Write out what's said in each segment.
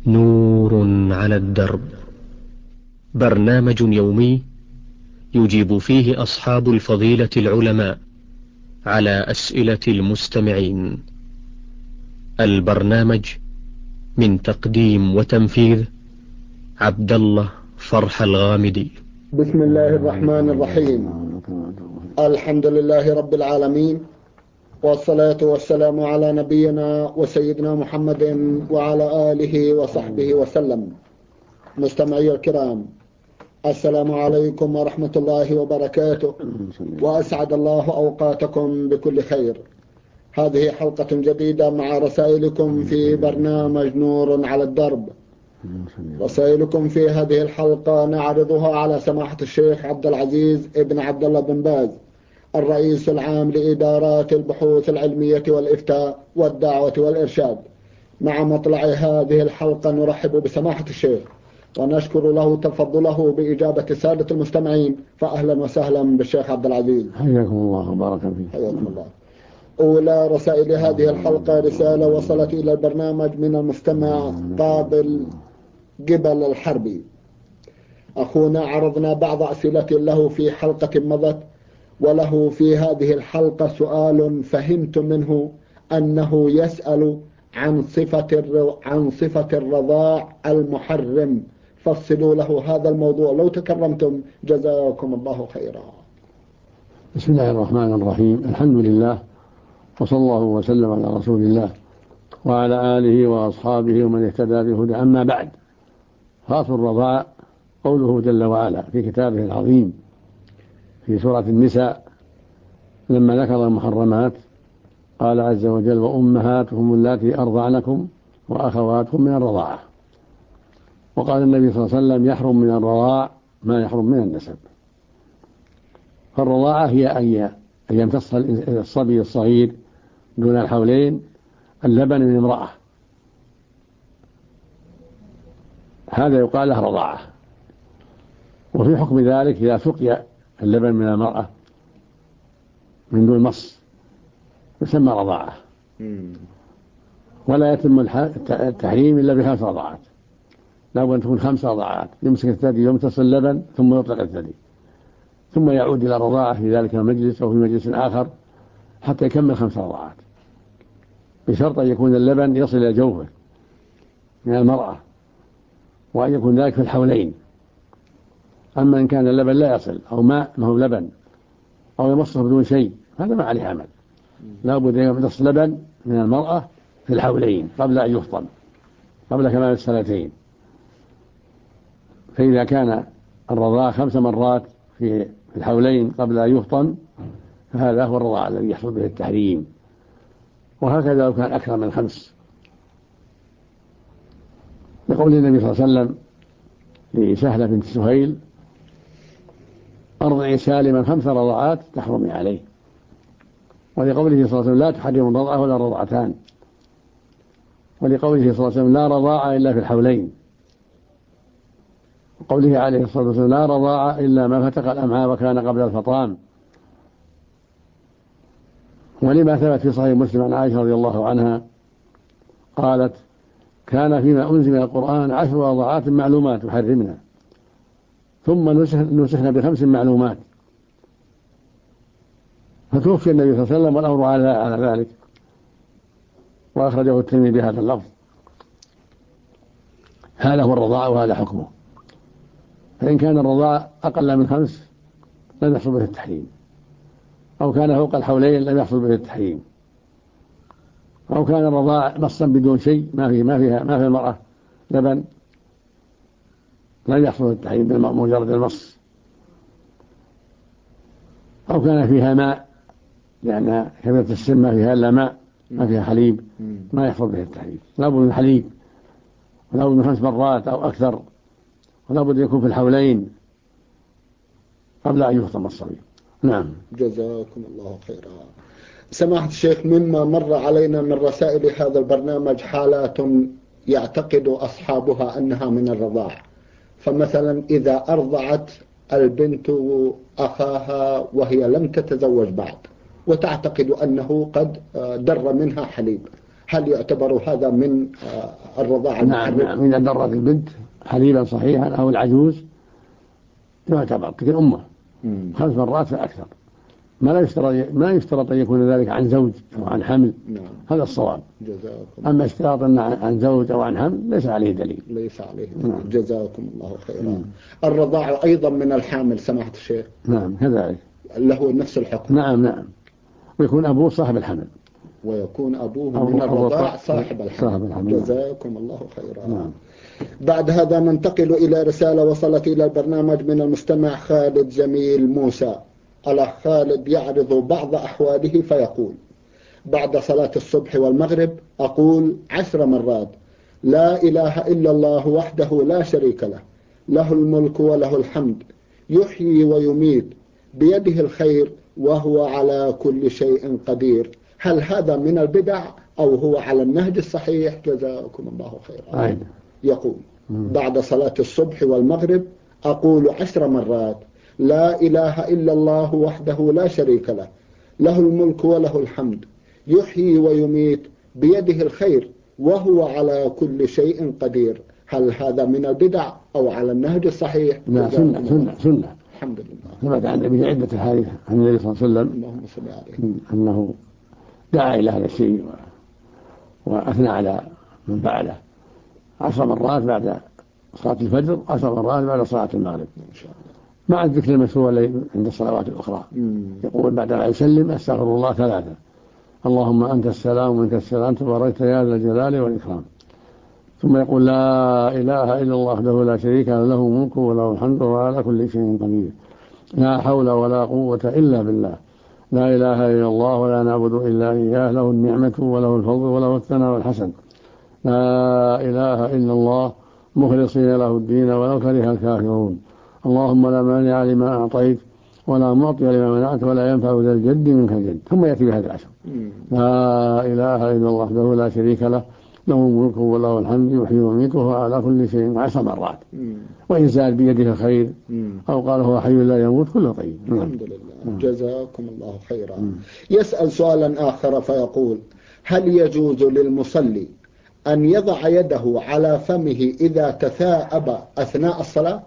نور على الدرب، برنامج يومي يجيب فيه أصحاب الفضيلة العلماء على أسئلة المستمعين. البرنامج من تقديم وتنفيذ عبد الله فرح الغامدي. بسم الله الرحمن الرحيم. الحمد لله رب العالمين، والصلاة والسلام على نبينا وسيدنا محمد وعلى آله وصحبه وسلم. مستمعي الكرام، السلام عليكم ورحمة الله وبركاته، وأسعد الله أوقاتكم بكل خير. هذه حلقة جديدة مع رسائلكم في برنامج نور على الدرب. رسائلكم في هذه الحلقة نعرضها على سماحة الشيخ عبد العزيز ابن عبد الله بن باز، الرئيس العام لإدارات البحوث العلمية والإفتاء والدعوة والإرشاد. مع مطلع هذه الحلقة نرحب بسماحة الشيخ ونشكر له تفضله بإجابة السادة المستمعين، فأهلا وسهلا بالشيخ عبد العزيز. حياكم الله وبارك فيك. حياكم الله. أولى رسائل هذه الحلقة رسالة وصلت إلى البرنامج من المستمع قابل جبل الحربي. أخونا عرضنا بعض أسئلة له في حلقة مضت، وله في هذه الحلقة سؤال فهمت منه أنه يسأل عن صفة الرضاع المحرم، فصلوا له هذا الموضوع لو تكرمتم، جزاكم الله خيرا. بسم الله الرحمن الرحيم. الحمد لله، وصلى الله وسلم على رسول الله وعلى آله وأصحابه ومن اهتدى بهدى. أما بعد، خاص الرضاع قوله جل وعلا في كتابه العظيم في سورة النساء لما ذكر المحرمات قال عز وجل: وأمهاتهم اللاتي أرضعنكم وأخواتكم من الرضاعة. وقال النبي صلى الله عليه وسلم: يحرم من الرضاع ما يحرم من النسب. فالرضاعة هي أن يمتص الصبي الصغير دون الحولين اللبن من امرأة، هذا يقال له رضاعة. وفي حكم ذلك إذا سقي اللبن من المرأة من دون مص يسمى رضاعة، ولا يتم التحريم إلا ب5 رضاعات. لابد أن تكون 5 رضاعات، يمسك الثدي يمتص اللبن ثم يطلق الثدي، ثم يعود إلى الرضاعة في ذلك المجلس أو في مجلس آخر حتى يكمل 5 رضاعات، بشرط أن يكون اللبن يصل إلى جوفه من المرأة، وأن يكون ذلك في الحولين. أما إن كان اللبن لا يصل أو ماء ما هو لبن أو يمصه بدون شيء هذا ما عليه عمل. لا بد أن يمتص لبن من المرأة في الحولين قبل أن يفطم، قبل كمال السنتين. فإذا كان الرضاعة 5 مرات في الحولين قبل أن يفطم فهذا هو الرضاعة الذي يحصل به التحريم. وهكذا لو كان أكثر من 5، لقول النبي صلى الله عليه وسلم لسهلة بنت سهيل: أرضعي سالما 5 رضاعات تحرمي عليه. ولقوله صلى الله عليه وسلم: لا تحرم الرضعة ولا رضعتان. ولقوله صلى الله عليه وسلم: لا رضاعة إلا في الحولين. وقوله عليه الصلاة والسلام: لا رضاعة إلا ما فتق الأمعاء وكان قبل الفطام. ولما ثبت في صحيح مسلم عن عائشة رضي الله عنها قالت: كان فيما أنزل من القرآن 10 رضاعات معلومات يحرمنا، ثم نسخنا ب5 معلومات. فتوفي النبي صلى الله عليه وسلم والأمر على ذلك، وأخرجه الترمذي بهذا اللفظ. هذا هو الرضاع وهذا حكمه. فإن كان الرضاع أقل من 5 لم يحصل به التحريم، أو كان فوق الحولين لم يحصل به التحريم، أو كان الرضاع مصا بدون شيء ما في المرأة لبن لم يحصل التحريم بمجرد المص، أو كان فيها ماء لأن كبيرة السن ما فيها إلا ماء ما فيها حليب ما يحصل به التحريم. لا بد من حليب، ولا بد من 5 مرات أو أكثر، ولا بد يكون في الحولين قبل أن يفطم الصبي. نعم، جزاكم الله خيرا. سماحة الشيخ، مما مر علينا من رسائل هذا البرنامج حالات يعتقد أصحابها أنها من الرضاع. فمثلا إذا أرضعت البنت أخاها وهي لم تتزوج بعد وتعتقد أنه قد در منها حليب، هل يعتبر هذا من الرضاعة المحرمة؟ نعم، إذا درت البنت حليبا صحيحا أو العجوز يعتبر كثير أمه 5 مرات فأكثر. ما يشترط أن يكون ذلك عن زوج أو عن حمل. هذا الصواب. أما اشتراط عن زوج أو عن حمل ليس عليه دليل. جزاكم الله خيرا. الرضاعة أيضا من الحامل سماحة الشيخ؟ نعم كذلك، له نفس الحكم. نعم، ويكون أبوه صاحب الحمل، ويكون أبوه من الرضاع صاحب الحمل. جزاكم الله خيرا. بعد هذا ننتقل إلى رسالة وصلت إلى البرنامج من المستمع خالد جميل موسى. الأخ خالد يعرض بعض أحواله فيقول: بعد صلاة الصبح والمغرب أقول 10 مرات: لا إله إلا الله وحده لا شريك له، له الملك وله الحمد، يحيي ويميت، بيده الخير وهو على كل شيء قدير. هل هذا من البدع أو هو على النهج الصحيح؟ جزاكم الله خيرا. يقول: بعد صلاة الصبح والمغرب أقول 10 مرات: لا إله إلا الله وحده لا شريك له، له الملك وله الحمد، يحيي ويميت، بيده الخير وهو على كل شيء قدير. هل هذا من البدع أو على النهج الصحيح؟ لا، سنة. الحمد لله. ثبت عن النبي عدة حديث عن النبي صلى الله عليه وسلم اللهم صل عليه أنه دعا إلى هذا الشيء وأثنى على من فعله 10 مرات بعد صلاة الفجر، 10 مرات بعد صلاة المغرب، مع الذكر المشروع عند الصلوات الأخرى. يقول بعد ما يسلم: أستغفر الله 3، اللهم أنت السلام ومنك السلام تباركت يا ذا الجلال والإكرام. ثم يقول: لا إله إلا الله وحده لا شريك له، له الملك وله الحمد وهو على كل شيء قدير، لا حول ولا قوة إلا بالله، لا إله إلا الله ولا نعبد إلا إياه، له النعمة وله الفضل وله الثناء الحسن، لا إله إلا الله مخلصين له الدين ولو كره الكافرون، اللهم لا مانع لما أعطيت ولا معطي لما منعت ولا ينفع ذا الجد منك الجد. ثم يأتي بهذا 10: لا إله إلا الله وحده لا شريك له، له الملك وله الحمد، يحيي ويميت وهو على كل شيء 10 مرات. وإن زاد بيده الخير أو قال هو حي لا يموت كله طيب. الحمد لله. جزاكم الله خيرا. يسأل سؤالا آخر فيقول: هل يجوز للمصلي أن يضع يده على فمه إذا تثاءب أثناء الصلاة؟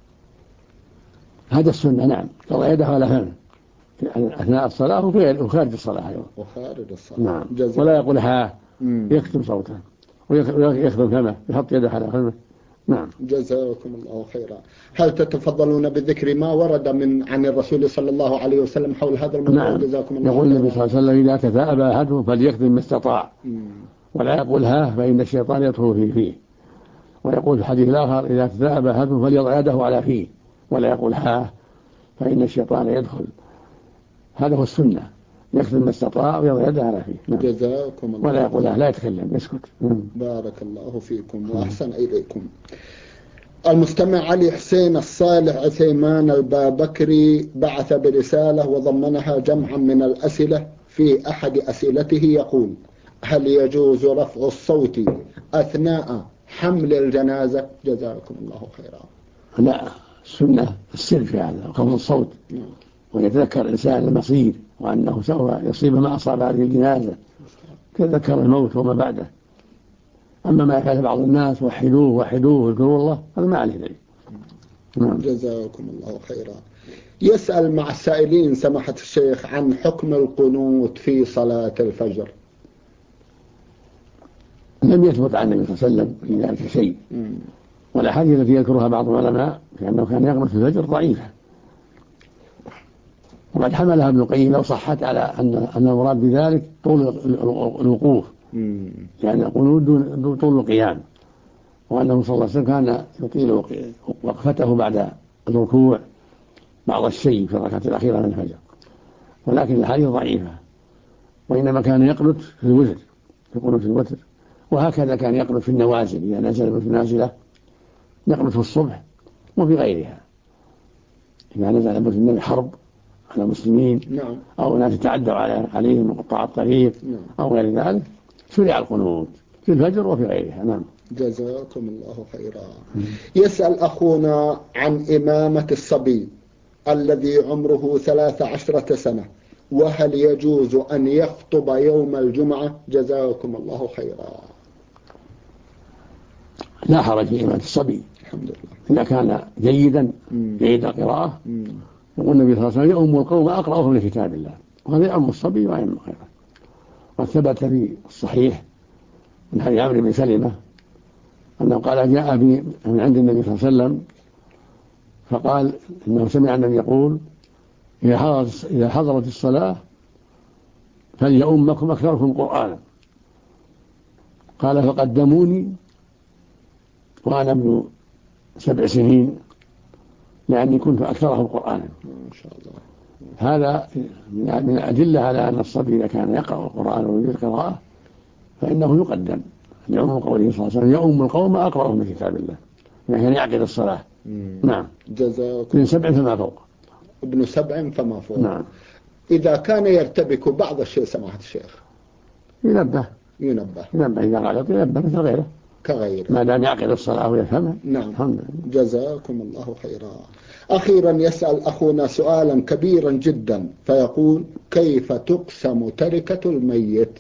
هذا السنة، نعم، يضع يده على فمه أثناء الصلاة وخارج الصلاة أيضا. نعم. ولا يقول ها، يكتم صوته ويخدم فمه، يحط يده على فمه. نعم. جزاكم الله خيرا. هل تتفضلون بذكر ما ورد عن الرسول صلى الله عليه وسلم حول هذا الموضوع؟ نعم. جزاكم الله. يقول النبي صلى الله عليه وسلم: إذا تثاءب أحدهم فليكتم ما استطاع، ولا يقول ها فإن الشيطان يدخل فيه. ويقول في الحديث الآخر: إذا تثاءب أحدهم فليضع يده على فيه، ولا يقول ها فإن الشيطان يدخل. هذا هو السنة، يكتم ما استطاع ويضع يده على فيه. نعم. جزاكم الله. ولا يقول لا يتكلم، يسكت. بارك الله فيكم وأحسن إليكم. المستمع علي حسين الصالح عثيمان البابكري بعث برسالة وضمنها جمعا من الأسئلة. في أحد أسئلته يقول: هل يجوز رفع الصوت أثناء حمل الجنازة؟ جزاكم الله خيرا. لا، السنة السر في هذا خفض الصوت، ويتذكر الإنسان المصير وأنه سوف يصيب ما أصاب هذه الجنازة، تذكر الموت وما بعده. أما ما يفعل بعض الناس: وحدوه اذكروا الله، هذا ما عليه دليل. جزاكم الله خيرا. يسأل مع السائلين سماحة الشيخ عن حكم القنوت في صلاة الفجر. لم يثبت عن النبي صلى الله عليه وسلم في ذلك شيء، والأحاديث التي يذكرها بعض العلماء كأنه كان يقنط في الفجر ضعيفة، وقد حملها ابن القيم لو صحت على أن المراد بذلك طول الوقوف، يعني القنوت دون طول القيام، وأنه صلى الله عليه وسلم كان يطيل وقفته بعد الركوع بعض الشيء في الركعة الأخيرة من الفجر، ولكن الحديث ضعيفة. وإنما كان يقنط في الوتر، يقنط في الوتر، وهكذا كان يقنط في النوازل، إذا نزل في النازلة يقنط في الصبح وفي غيرها، إذا نزل النبي حرب على المسلمين أو ناس يتعدوا عليهم مقطع الطريق أو غير ذلك شرع القنوت في الفجر وفي غيرها. نعم. جزاكم الله خيرا. يسأل أخونا عن إمامة الصبي الذي عمره 13 سنة وهل يجوز أن يخطب يوم الجمعة؟ جزاكم الله خيرا. لا حرج في إمامة الصبي الحمد لله إذا كان جيدا جيد القراءة. يقول النبي صلى الله عليه وسلم: يؤم القوم أقرأهم لكتاب الله. وهذا يؤم الصبي ويؤم غيره. وثبت في الصحيح من حديث عمرو بن سلمة أنه قال: جاء بي من عند النبي صلى الله عليه وسلم فقال إنه سمع النبي يقول: إذا حضرت الصلاة فليؤمكم أكثركم قرآنا. قال: فقدموني وأنا ابن 7 سنين لأني كنت أكثرهم قرآنا. ما شاء الله. هذا من الأدلة على أن الصبي إذا كان يقرأ القرآن ويجيد القراءة فإنه يقدم لعموم قوله صلى الله عليه وسلم: يؤم القوم أقرأهم من كتاب الله. يعني يعقد الصلاة. نعم. جزاكم. من 7 فما فوق. ابن 7 فما فوق. نعم. إذا كان يرتبك بعض الشيء سماحة الشيخ ينبه إذا غلط ينبه مثل غيره كغيره ما دام يعقد الصلاة ويفهمها. نعم. جزاكم الله خيرا. أخيرا يسأل أخونا سؤالا كبيرا جدا فيقول: كيف تقسم تركة الميت؟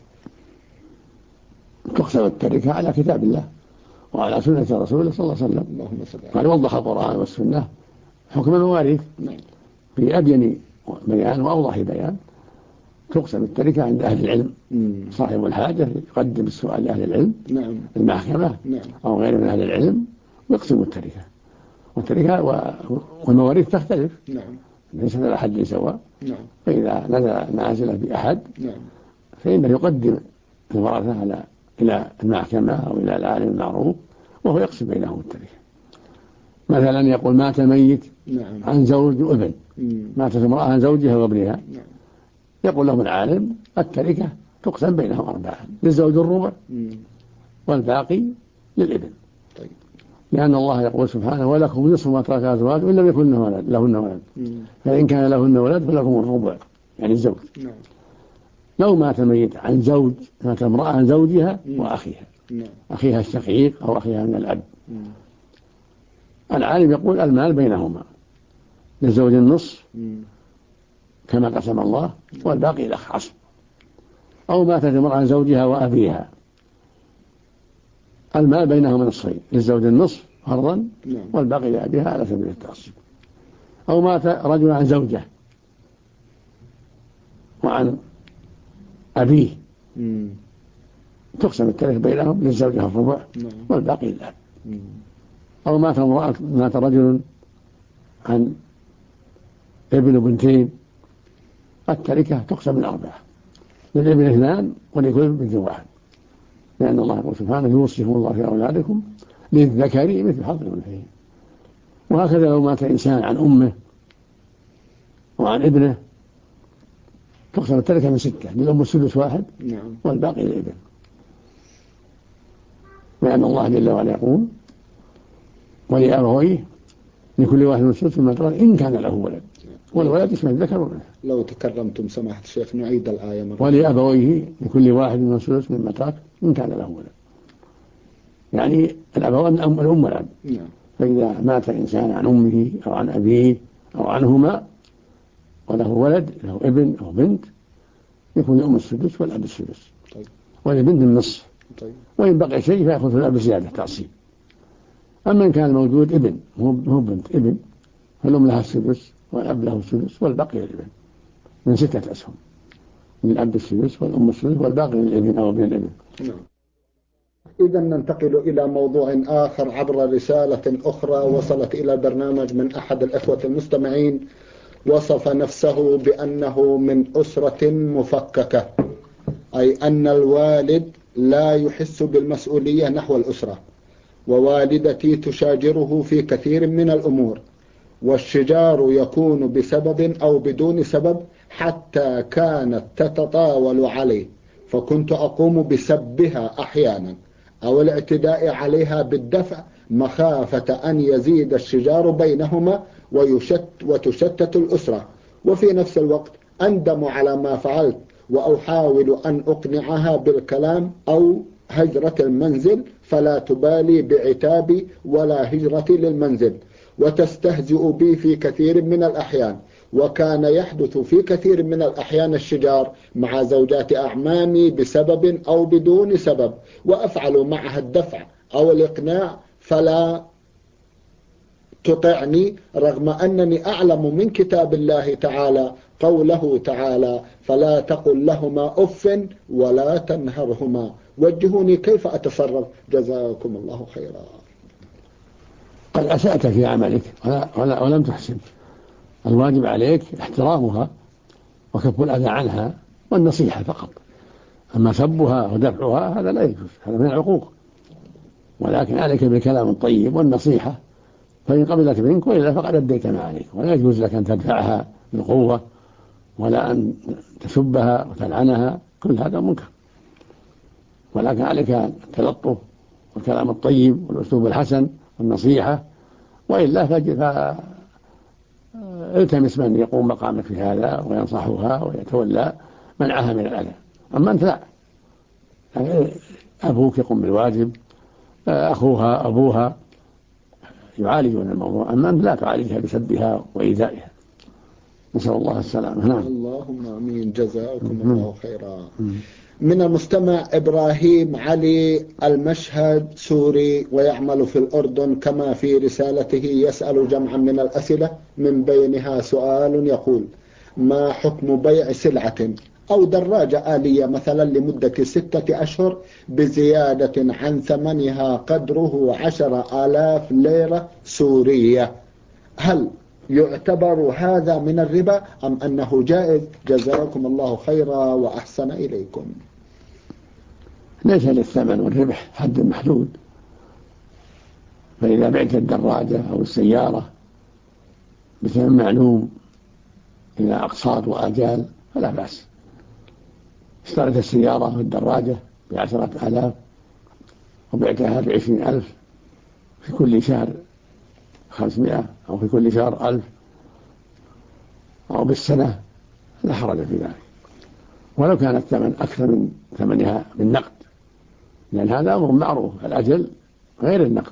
تقسم التركة على كتاب الله وعلى سنة رسوله صلى الله عليه وسلم. اللهم صل على. قال: وضح القرآن والسنة حكم المواريث في أبين بيان وأوضح بيان. تقسم التركة عند أهل العلم. صاحب الحاجة يقدم السؤال لأهل العلم. المحكمة أو غير من أهل العلم ويقسم التركة. والتركة والمواريث تختلف. ليس على حد سواء. فإذا نزل نازلة بأحد فإنه يقدم الورثة إلى المحكمة أو إلى العالم المعروف وهو يقسم بينهم التركة. مثلا يقول: مات ميت عن زوج وابن. ماتت امرأة عن زوجها وابنها. يقول لهم العالم: التركة تقسم بينهم 4، للزوج الربع والباقي للابن. لأن الله يقول سبحانه: ولكم نصف ما ترك أزواج وإن لم يكن لهن ولد فإن كان لهن ولد فلكم الربع، يعني الزوج. لو مات ميت عن زوج، مات امرأة عن زوجها وأخيها، أخيها الشقيق أو أخيها من الأب، العالم يقول: المال بينهما، للزوج النصف كما قسم الله والباقي الأخ عصب. أو ماتت امرأة عن زوجها وأبيها، المال بينهما نصفين، للزوج النصف فرضا والباقي لأبيها على سبيل التعصيب. أو مات رجل عن زوجه وعن أبيه تقسم التركة بينهم، للزوجة الربع والباقي للأب. أو مات رجل عن ابن وبنتين، التركة تقسم ل4، للابن 2 ولكل بنت 1، لأن الله يقول سبحانه: يوصيكم الله في أولادكم للذكر مثل حظ الأنثيين. وهكذا لو مات إنسان عن أمه وعن ابنه تقسم التركة من 6، للأم السدس 1 والباقي للابن، لأن الله جل وعلا يقول: ولأبويه لكل واحد من السدس مما ترك إن كان له ولد، والولد يشمل الذكر والأنثى. لو تكرمتم سماحة الشيخ نعيد الآية مرة. ولأبويه لكل واحد من السدس مما ترك إن كان له ولد، يعني الأبوان من الأم والأب. فإذا مات إنسان عن أمه أو عن أبيه أو عنهما وله ولد، له ابن أو بنت، يكون الأم السدس والأب السدس. وللبنت النصف. وإن بقي شيء فيأخذ الأب زيادة تعصيب. أما إن كان موجود ابن هو بنت ابن، فالأم لها السدس والأب له السدس والباقي للابن، من 6 أسهم، للأب السدس والأم السدس والباقي للابن أو ابن الابن. إذا ننتقل إلى موضوع آخر عبر رسالة أخرى وصلت إلى البرنامج من أحد الإخوة المستمعين، وصف نفسه بأنه من أسرة مفككة، أي أن الوالد لا يحس بالمسؤولية نحو الأسرة، ووالدتي تشاجره في كثير من الأمور، والشجار يكون بسبب أو بدون سبب، حتى كانت تتطاول عليه، فكنت أقوم بسبها أحيانا أو الاعتداء عليها بالدفع، مخافة أن يزيد الشجار بينهما وتشتت الأسرة. وفي نفس الوقت أندم على ما فعلت، وأحاول أن أقنعها بالكلام أو هجرة المنزل، فلا تبالي بعتابي ولا هجرتي للمنزل، وتستهزئ بي في كثير من الأحيان، وكان يحدث في كثير من الأحيان الشجار مع زوجات أعمامي بسبب أو بدون سبب، وأفعل معها الدفع أو الإقناع فلا تطعني، رغم أنني أعلم من كتاب الله تعالى قوله تعالى: فلا تقل لهما أف ولا تنهرهما. وجهوني كيف أتصرف، جزاكم الله خيرا. قد أسأت في عملك ولم تحسن. الواجب عليك احترامها وكف الأذى عنها والنصيحة فقط. أما سبها ودفعها هذا لا يجوز، هذا من العقوق. ولكن عليك بالكلام الطيب والنصيحة، فإن قبلت منك وإلا فقد أديت ما عليك. ولا يجوز لك أن تدفعها بالقوة ولا أن تسبها وتلعنها، كل هذا منكر. ولكن عليك التلطف والكلام الطيب والأسلوب الحسن والنصيحة، وإلا فالتمس من يقوم مقامك في هذا وينصحها ويتولى منعها من الأذى. أما أنت لا، أبوك يقوم بالواجب، أخوها أبوها يعالجون الموضوع، أما أنت لا تعالجها بسبها وإيذائها. نسأل الله السلامة. نعم. اللهم آمين، جزاكم الله خيرا. من المستمع إبراهيم علي المشهد، سوري ويعمل في الأردن، كما في رسالته يسأل جمعا من الأسئلة، من بينها سؤال يقول: ما حكم بيع سلعة أو دراجة آلية مثلا لمدة 6 أشهر بزيادة عن ثمنها قدره 10,000 ليرة سورية؟ هل يعتبر هذا من الربا أم أنه جائز؟ جزاكم الله خيرا وأحسن إليكم. ليس للثمن والربح حد محدود، فإذا بعت الدراجة أو السيارة بثمن معلوم إلى أقساط وآجال فلا بأس. اشتريت السيارة والدراجة ب10,000 وبعتها ب20,000، في كل شهر 500 أو في كل شهر 1000 أو بالسنة، لا حرج في ذلك، ولو كان الثمن أكثر من ثمنها بالنقد، لأن هذا أمر معروف، الأجل غير النقد،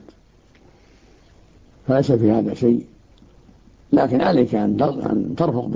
فليس في هذا شيء. لكن عليك أن ترفق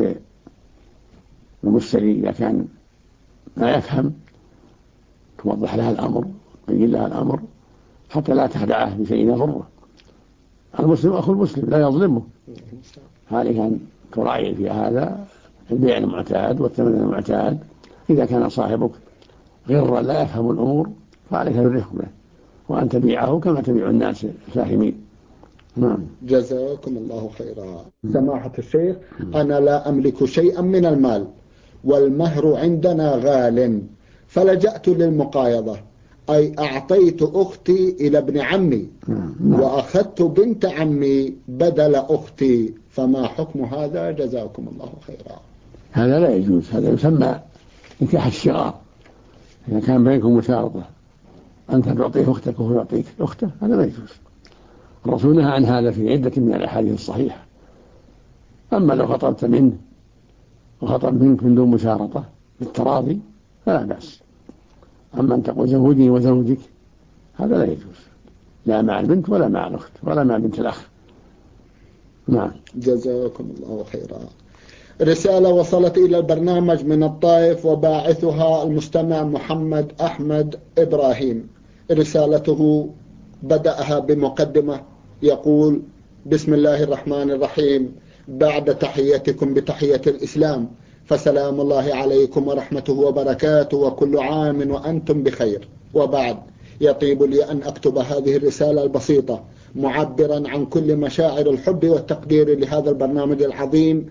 بالمشتري إذا كان ما يفهم، توضح لها الأمر، تبين لها الأمر، حتى لا تخدعه بشيء يضره. المسلم أخو المسلم لا يظلمه، عليك أن تراعي في هذا البيع المعتاد والثمن المعتاد. إذا كان صاحبك غير لا يفهم الأمور فعليك بالرفق به، وأن تبيعه كما تبيع الناس الفاهمين. نعم. جزاكم الله خيرا. سماحة الشيخ، أنا لا أملك شيئا من المال والمهر عندنا غال، فلجأت للمقايضة، أي أعطيت أختي إلى ابن عمي وأخذت بنت عمي بدل أختي، فما حكم هذا؟ جزاكم الله خيرا. هذا لا يجوز، هذا يسمى نكاح الشغار. إذا كان بينكم مشارطة أنت تعطيه أختك وهو يعطيك أخته، هذا لا يجوز. الرسول نهى عن هذا في عدة من الأحاديث الصحيحة. أما لو خطبت منه وخطب منك من دون مشارطة بالتراضي فلا بأس. أما أن تقول زوجني وزوجك، هذا لا يجوز، لا مع البنت ولا مع الأخت ولا مع بنت الأخ. نعم. جزاكم الله خيرا. رسالة وصلت إلى البرنامج من الطائف، وباعثها المستمع محمد أحمد إبراهيم. رسالته بدأها بمقدمة يقول: بسم الله الرحمن الرحيم، بعد تحيتكم بتحية الإسلام، فسلام الله عليكم ورحمته وبركاته، وكل عام وأنتم بخير. وبعد، يطيب لي أن أكتب هذه الرسالة البسيطة معبرا عن كل مشاعر الحب والتقدير لهذا البرنامج العظيم،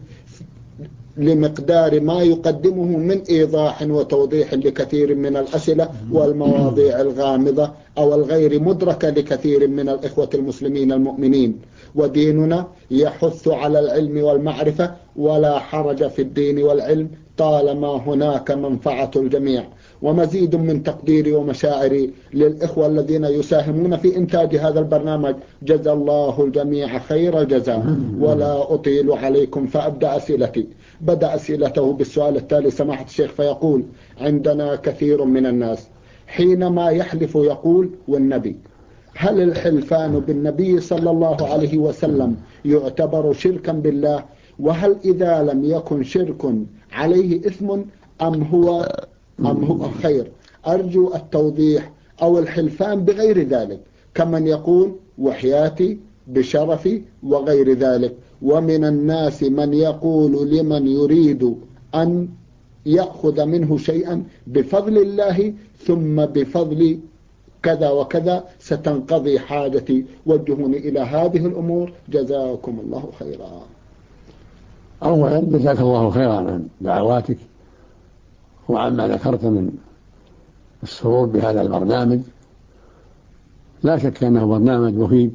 لمقدار ما يقدمه من إيضاح وتوضيح لكثير من الأسئلة والمواضيع الغامضة أو الغير مدركة لكثير من الإخوة المسلمين المؤمنين. وديننا يحث على العلم والمعرفة، ولا حرج في الدين والعلم طالما هناك منفعة الجميع. ومزيد من تقديري ومشاعري للإخوة الذين يساهمون في إنتاج هذا البرنامج، جزا الله الجميع خير الجزاء. ولا أطيل عليكم فأبدأ أسئلتي. بدأ أسئلته بالسؤال التالي سماحة الشيخ، فيقول: عندنا كثير من الناس حينما يحلف يقول والنبي، هل الحلفان بالنبي صلى الله عليه وسلم يعتبر شركا بالله وهل إذا لم يكن شرك عليه إثم أم هو خير؟ أرجو التوضيح، أو الحلفان بغير ذلك، كمن يقول وحياتي بشرفي وغير ذلك. ومن الناس من يقول لمن يريد أن يأخذ منه شيئا بفضل الله ثم بفضل كذا وكذا ستنقضي حاجتي، وجهوني إلى هذه الأمور جزاكم الله خيرا. أولا جزاك الله خيرا عن دعواتك وعما ذكرت من السرور بهذا البرنامج. لا شك أنه برنامج مفيد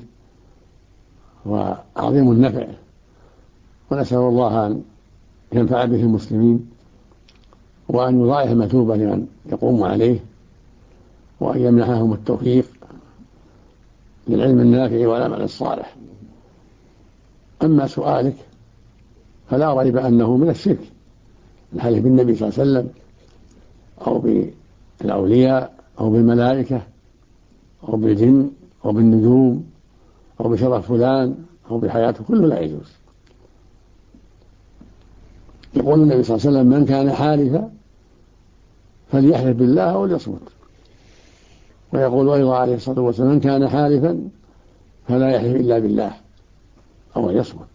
وعظيم النفع، ونسأل الله أن ينفع به المسلمين وأن يضاعف المثوبة لمن يقوم عليه، وأن يمنحهم التوفيق للعلم النافع والعمل الصالح. أما سؤالك فلا ريب أنه من الشرك الحلف بالنبي صلى الله عليه وسلم أو بالأولياء أو بالملائكة أو بالجن أو بالنجوم أو بشرف فلان أو بحياته، كله لا يجوز. يقول النبي صلى الله عليه وسلم من كان حالفا فليحلف بالله أو ليصمت، ويقول أيضا عليه الصلاة والسلام من كان حالفا فلا يحلف إلا بالله أو يصمت،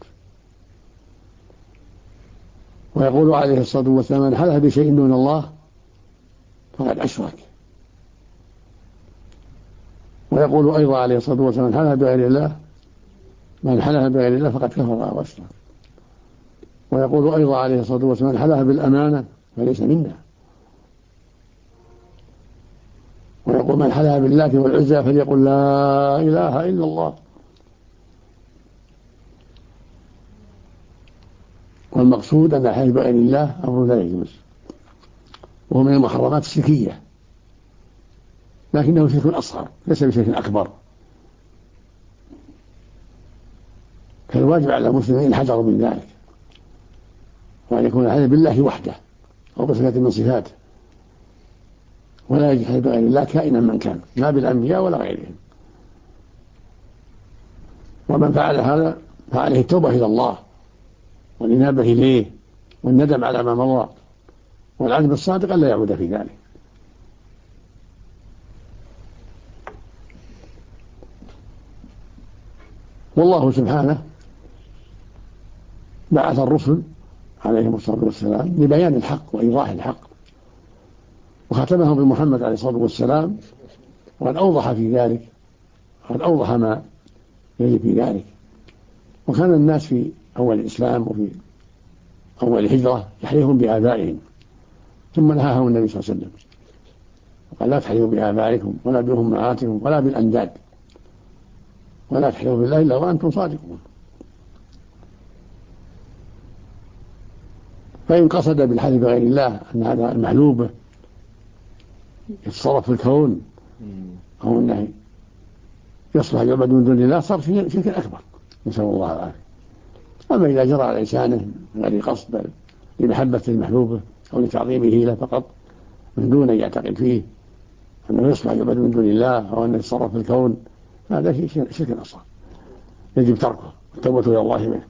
ويقول عليه الصلاة والسلام من حلف بشيء دون الله فقد أشرك، ويقول أيضا عليه الصلاة والسلام من حلف بغير الله فقد كفر وأشرك، ويقول أيضا عليه الصلاة والسلام من حلف بالأمانة فليس منا، ويقول من حلف بالله والعزى فليقل لا إله إلا الله. والمقصود أن الحلف بغير الله أمر لا يجوز، وهو من المحرمات الشركية، لكنه شرك أصغر ليس بشرك أكبر. فالواجب على المسلمين الحذر من ذلك، وأن يكون الحلف بالله وحده أو بصفة من صفاته، ولا يجحد بغير الله كائنا من كان، لا بالأنبياء ولا غيرهم. ومن فعل هذا فعليه التوبة إلى الله والإنابة إليه والندم على ما مضى والعزم الصادق ألا يعود في ذلك. والله سبحانه بعث الرسل عليهم الصلاة والسلام لبيان الحق وإيضاح الحق، وختمهم بمحمد عليه الصلاة والسلام، وقد أوضح في ذلك، قد أوضح ما يجب في ذلك. وكان الناس في أول الإسلام وفي أول الهجرة يحلفون بآبائهم، ثم نهاهم النبي صلى الله عليه وسلم وقال لا تحلفوا بآبائكم ولا بأمهاتكم ولا بالأنداد، ولا تحلفوا بالله إلا وأنتم صادقون. فإن قصد بالحلف بغير الله أن هذا المحلوب يتصرف في الكون أو أنه يصلح يعبد من دون الله صار شرك أكبر، نسأل الله العافية. أما إذا جرى على لسانه من غير قصد بل لمحبة المحلوبة أو لتعظيمه له فقط من دون أن يعتقد فيه أنه يصلح يعبد من دون الله أو أنه يتصرف في الكون، هذا شرك أصغر يجب تركه والتوبة إلى الله منه.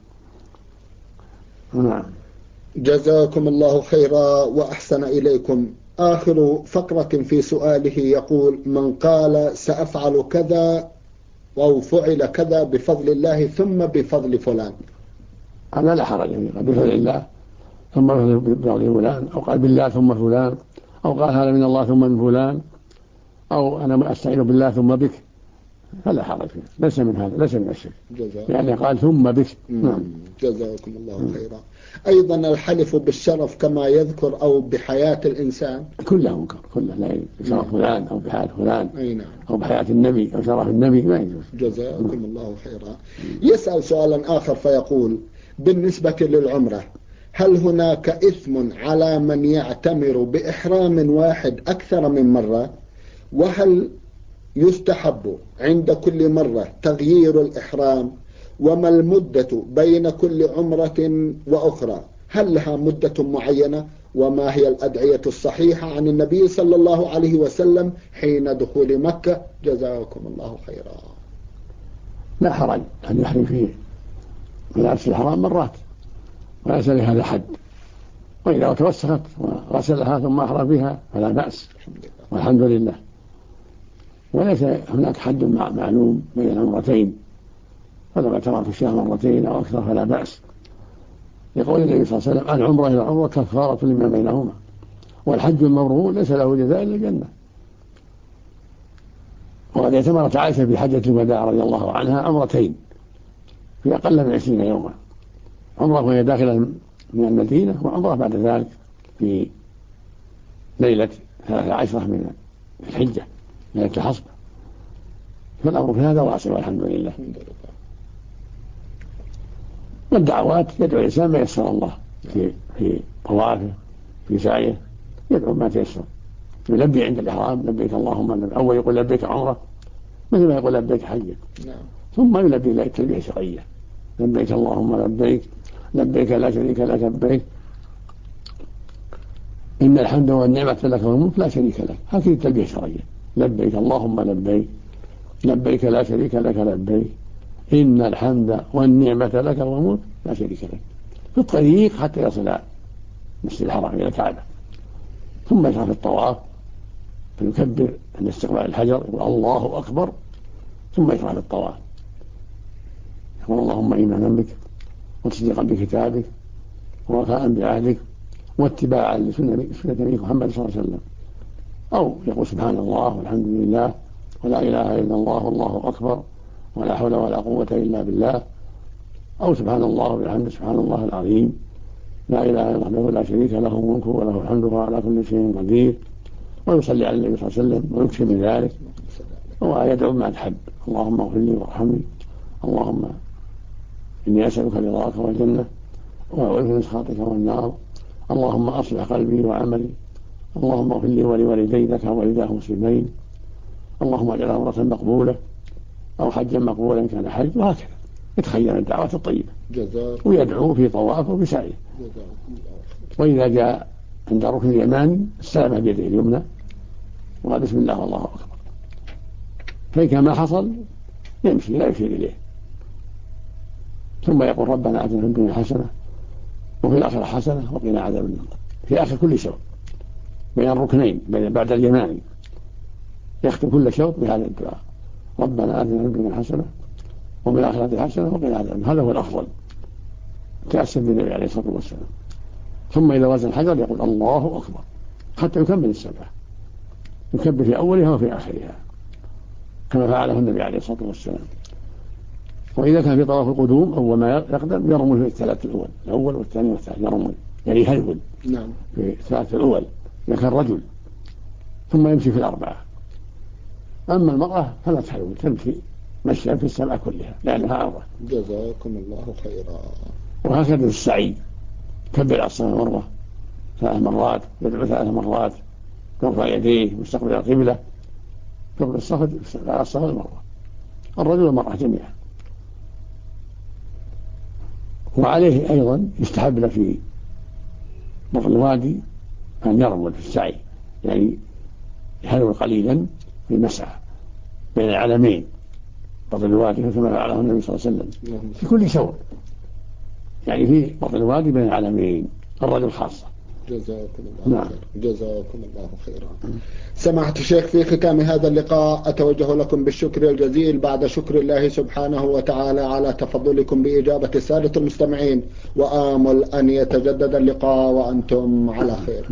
نعم. جزاكم الله خيرا وأحسن إليكم. آخر فقرة في سؤاله يقول من قال سأفعل كذا أو فعل كذا بفضل الله ثم بفضل فلان، هذا لا حرج فيه، بفضل الله ثم بفضل فلان، أو قال بالله ثم فلان، أو قال هذا من الله ثم من فلان، أو أنا أستعين بالله ثم بك، فلا حرج فيه، ليس من هذا، ليس من الشرك، يعني قال ثم بك. نعم. جزاكم الله خيرا. أيضا الحلف بالشرف كما يذكر أو بحياة الإنسان كله منكر، كله لا يجوز، بشرف فلان أو بحياة فلان أو بحياة النبي أو شرف النبي ما يجوز. جزاكم الله خيرا. يسأل سؤالا آخر فيقول بالنسبة للعمرة هل هناك إثم على من يعتمر بإحرام واحد أكثر من مرة؟ وهل يستحب عند كل مرة تغيير الإحرام؟ وما المدة بين كل عمرة وأخرى؟ هل لها مدة معينة؟ وما هي الأدعية الصحيحة عن النبي صلى الله عليه وسلم حين دخول مكة؟ جزاكم الله خيرا. لا حرج أن يحرم فيه ملابس الحرام مرات، وليس لهذا حد. وإذا توسخت وغسلها ثم أحرى بها فلا بأس، والحمد لله. وليس هناك حد معلوم بين العمرتين، فلو اعتمر في الشهر مرتين أو أكثر فلا بأس، لقول النبي صلى الله عليه وسلم: العمرة إلى العمرة كفارة لما بينهما، والحج المبرور ليس له جزاء إلا الجنة. وقد اعتمرت عائشة في حجة الوداع رضي الله عنها عمرتين في أقل من 20 يوما، عمرة وهي داخلة من المدينة، وعمرة بعد ذلك في ليلة 13 من الحجة، ليلة الحصبة. فالأمر في هذا واسع والحمد لله. والدعوات يدعو الإنسان ما يسر الله في طوافه في سعيه، يدعو ما تيسر، يلبي عند الإحرام: لبيك اللهم لبيك. أول يقول لبيك عمرة مثل ما يقول لبيك حجة، ثم يلبي إلى التلبية الشرعية: لبيك اللهم لبيك، لبيك لا شريك لك لبيك، إن الحمد والنعمة لك والملك لا شريك لك. هكذا التلبية الشرعية: لبيك اللهم لبيك، لبيك لا شريك لك لبيك، إن الحمد والنعمة لك والملك لا شريك لك، في الطريق حتى يصل مسجد الحرام إلى الكعبة. ثم يشرع في الطواف فيكبر عند استقبال الحجر يقول الله أكبر، ثم يشرع في الطواف يقول اللهم إيمانا بك وتصديقا بكتابك ووفاء بعهدك واتباعا لسنة نبيك محمد صلى الله عليه وسلم، أو يقول سبحان الله والحمد لله ولا إله إلا الله والله أكبر ولا حول ولا قوة إلا بالله، أو سبحان الله وبحمده سبحان الله العظيم لا إله إلا الله لا شريك له الملك وله الحمد وهو على كل شيء قدير، ويصلي على النبي صلى الله عليه وسلم ويكثر من ذلك، ويدعو ما تحب: اللهم اغفر لي وارحمني، اللهم إني أسألك رضاك والجنة وأعوذ من سخطك والنار، اللهم أصلح قلبي وعملي، اللهم اغفر لي ولوالدي لك ووالداه مسلمين، اللهم اجعل عمرة مقبولة أو حجا مقبولا كان حج، وهكذا يتخيل الدعوات الطيبة ويدعو في طوافه وبسعيه. وإذا جاء عند الركن اليماني استلم بيده اليمنى وقال بسم الله والله أكبر، فإذا ما حصل يمشي لا يشير إليه، ثم يقول ربنا آتنا في الدنيا حسنة وفي الآخرة حسنة وقنا عذاب النار، في آخر كل شوط بين الركنين بعد اليماني يختم كل شوط بهذا الدعاء: ربنا آتنا في الدنيا حسنة وفي الآخرة حسنة وقنا عذاب النار. هذا هو الأفضل تأسف بالنبي عليه الصلاة والسلام. ثم إذا وزن الحجر يقول الله أكبر حتى يكمل السبعة، يكبر في أولها وفي آخرها كما فعله النبي عليه الصلاة والسلام. وإذا كان في طواف القدوم أول ما يقدم يرمل في الثلاث الأول، الأول والثاني والثالث يرمل، يعني يهرول في الثلاث الأول إذا كان رجل، ثم يمشي في الأربعة. أما المرأة فلا تهرول، تمشي مشيا في السبعة كلها لأنها عورة. جزاكم الله خيرا. وهكذا السعي: كبر الصلاة والمروة 3 مرات، يدعو 3 مرات، يرفع يديه مستقبل القبلة قبل الصفا على الصفا والمروة، الرجل والمرأة جميعا. وعليه أيضا يستحب له في بطن الوادي أن يرمل في السعي، يعني يهرول قليلا في المسعى بين العلمين بطن الوادي كما فعله النبي صلى الله عليه وسلم في كل شوط، يعني في بطن الوادي بين العلمين الرجل خاصة. جزاكم الله خيرا. جزاكم الله خيرا. سماحة الشيخ، في ختام هذا اللقاء أتوجه لكم بالشكر الجزيل بعد شكر الله سبحانه وتعالى على تفضلكم بإجابة السادة المستمعين، وآمل أن يتجدد اللقاء وأنتم على خير.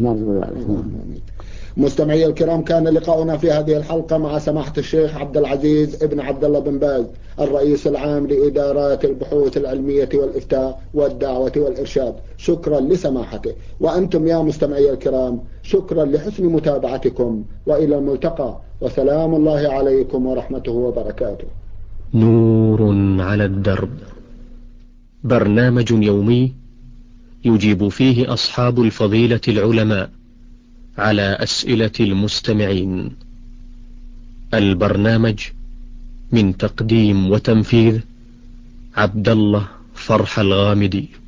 مستمعي الكرام، كان لقاؤنا في هذه الحلقة مع سماحة الشيخ عبد العزيز ابن عبد الله بن باز، الرئيس العام لإدارات البحوث العلمية والإفتاء والدعوة والإرشاد. شكرا لسماحته. وأنتم يا مستمعي الكرام شكرا لحسن متابعتكم، وإلى الملتقى، وسلام الله عليكم ورحمته وبركاته. نور على الدرب، برنامج يومي يجيب فيه أصحاب الفضيلة العلماء على أسئلة المستمعين. البرنامج من تقديم وتنفيذ عبد الله فرح الغامدي.